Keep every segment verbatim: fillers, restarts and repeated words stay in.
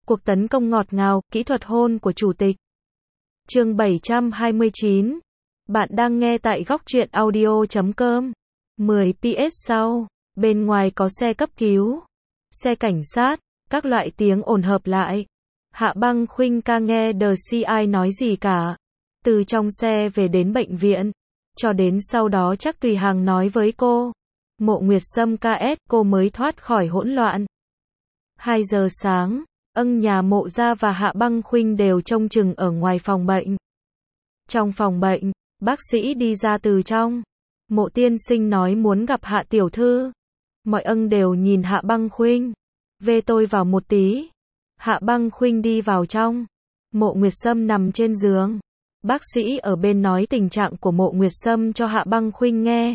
Cuộc tấn công ngọt ngào, kỹ thuật hôn của chủ tịch. Chương bảy trăm hai mươi chín. Bạn đang nghe tại góc truyện audio chấm com. mười ps sau, bên ngoài có xe cấp cứu, xe cảnh sát, các loại tiếng ồn hợp lại. Hạ Băng Khuynh ca nghe The xê i nói gì cả. Từ trong xe về đến bệnh viện, cho đến sau đó chắc Tùy Hằng nói với cô. Mộ Nguyệt Sâm ca ét, cô mới thoát khỏi hỗn loạn. hai giờ sáng, ân nhà Mộ gia và Hạ Băng Khuynh đều trông chừng ở ngoài phòng bệnh. Trong phòng bệnh, bác sĩ đi ra từ trong. Mộ tiên sinh nói muốn gặp Hạ tiểu thư. Mọi ân đều nhìn Hạ Băng Khuynh. Về tôi vào một tí. Hạ Băng Khuynh đi vào trong. Mộ Nguyệt Sâm nằm trên giường. Bác sĩ ở bên nói tình trạng của Mộ Nguyệt Sâm cho Hạ Băng Khuynh nghe.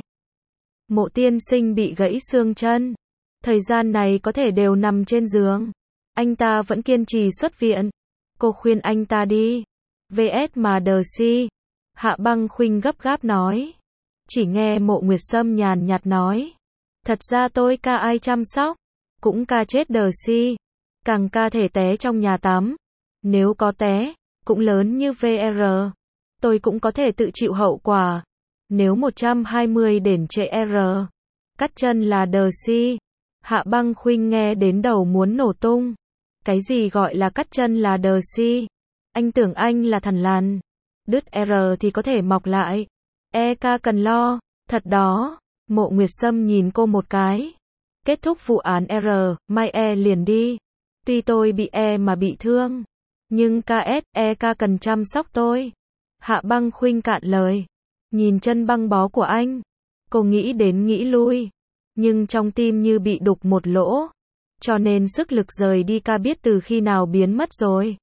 Mộ tiên sinh bị gãy xương chân. Thời gian này có thể đều nằm trên giường. Anh ta vẫn kiên trì xuất viện. Cô khuyên anh ta đi. vê ét mà The xê. Hạ Băng Khuynh gấp gáp nói. Chỉ nghe Mộ Nguyệt Sâm nhàn nhạt nói. Thật ra tôi ca ai chăm sóc. Cũng ca chết The xê. Càng ca thể té trong nhà tắm. Nếu có té, cũng lớn như vê rờ. Tôi cũng có thể tự chịu hậu quả. Nếu một trăm hai mươi đền trệ R. Cắt chân là The xê. Hạ Băng Khuynh nghe đến đầu muốn nổ tung. Cái gì gọi là cắt chân là The xê? Anh tưởng anh là thằn lằn. Đứt R thì có thể mọc lại. E ca cần lo. Thật đó. Mộ Nguyệt Sâm nhìn cô một cái. Kết thúc vụ án R, mai E liền đi. Tuy tôi bị E mà bị thương. Nhưng ca ét, E ca cần chăm sóc tôi. Hạ Băng Khuynh cạn lời. Nhìn chân băng bó của anh. Cô nghĩ đến nghĩ lui. Nhưng trong tim như bị đục một lỗ. Cho nên sức lực rời đi ca biết từ khi nào biến mất rồi.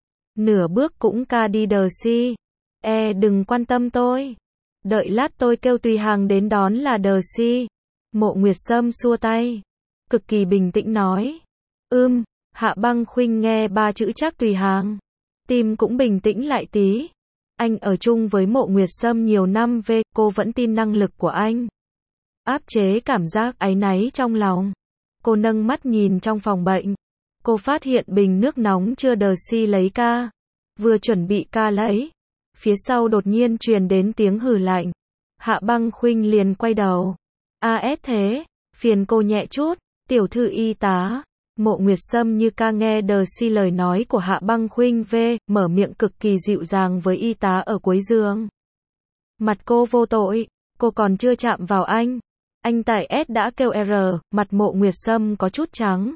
Nửa bước cũng ca đi The xê. E đừng quan tâm tôi. Đợi lát tôi kêu Tùy Hằng đến đón là The xê. Mộ Nguyệt Sâm xua tay. Cực kỳ bình tĩnh nói. Ưm, Hạ Băng Khuynh nghe ba chữ chắc Tùy Hằng. Tim cũng bình tĩnh lại tí. Anh ở chung với Mộ Nguyệt Sâm nhiều năm về, cô vẫn tin năng lực của anh. Áp chế cảm giác áy náy trong lòng. Cô nâng mắt nhìn trong phòng bệnh. Cô phát hiện bình nước nóng chưa The xê lấy ca. Vừa chuẩn bị ca lấy. Phía sau đột nhiên truyền đến tiếng hừ lạnh. Hạ Băng Khuynh liền quay đầu. a ét thế, phiền cô nhẹ chút, tiểu thư y tá. Mộ Nguyệt Sâm như ca nghe The xê lời nói của Hạ Băng Khuynh về, mở miệng cực kỳ dịu dàng với y tá ở cuối giường. Mặt cô vô tội, cô còn chưa chạm vào anh. Anh tại S đã kêu R, mặt Mộ Nguyệt Sâm có chút trắng.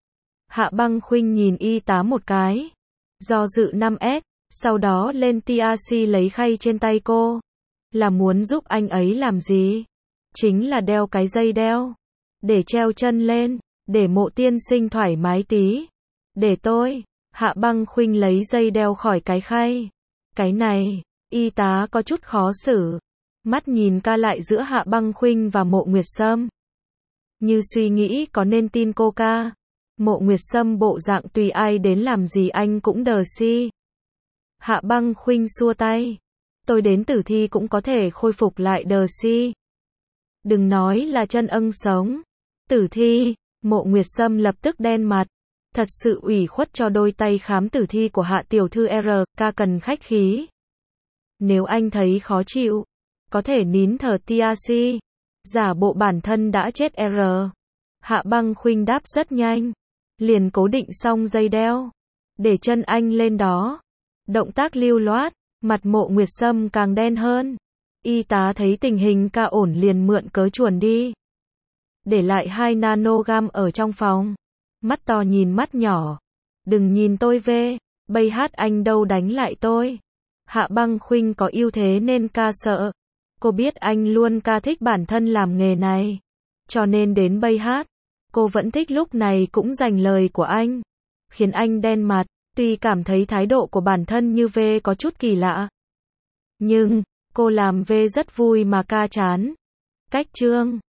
Hạ Băng Khuynh nhìn y tá một cái. Do dự năm S, sau đó lên tê rờ xê lấy khay trên tay cô. Là muốn giúp anh ấy làm gì? Chính là đeo cái dây đeo. Để treo chân lên, để Mộ tiên sinh thoải mái tí. Để tôi. Hạ Băng Khuynh lấy dây đeo khỏi cái khay. Cái này, y tá có chút khó xử. Mắt nhìn ca lại giữa Hạ Băng Khuynh và Mộ Nguyệt Sâm. Như suy nghĩ có nên tin cô ca. Mộ Nguyệt Sâm bộ dạng tùy ai đến làm gì anh cũng The xê. Hạ Băng Khuynh xua tay. Tôi đến tử thi cũng có thể khôi phục lại The xê. Đừng nói là chân ân sống. Tử thi. Mộ Nguyệt Sâm lập tức đen mặt. Thật sự ủy khuất cho đôi tay khám tử thi của Hạ tiểu thư R, ca cần khách khí. Nếu anh thấy khó chịu, có thể nín thở tê rờ xê. Giả bộ bản thân đã chết R. Hạ Băng Khuynh đáp rất nhanh. Liền cố định xong dây đeo. Để chân anh lên đó. Động tác lưu loát. Mặt Mộ Nguyệt Sâm càng đen hơn. Y tá thấy tình hình ca ổn liền mượn cớ chuồn đi. Để lại hai nanogam ở trong phòng. Mắt to nhìn mắt nhỏ. Đừng nhìn tôi về. Bây hát anh đâu đánh lại tôi. Hạ Băng Khuynh có ưu thế nên ca sợ. Cô biết anh luôn ca thích bản thân làm nghề này. Cho nên đến bây hát. Cô vẫn thích lúc này cũng dành lời của anh. Khiến anh đen mặt. Tuy cảm thấy thái độ của bản thân như V có chút kỳ lạ. Nhưng, cô làm V rất vui mà ca chán. Cách chương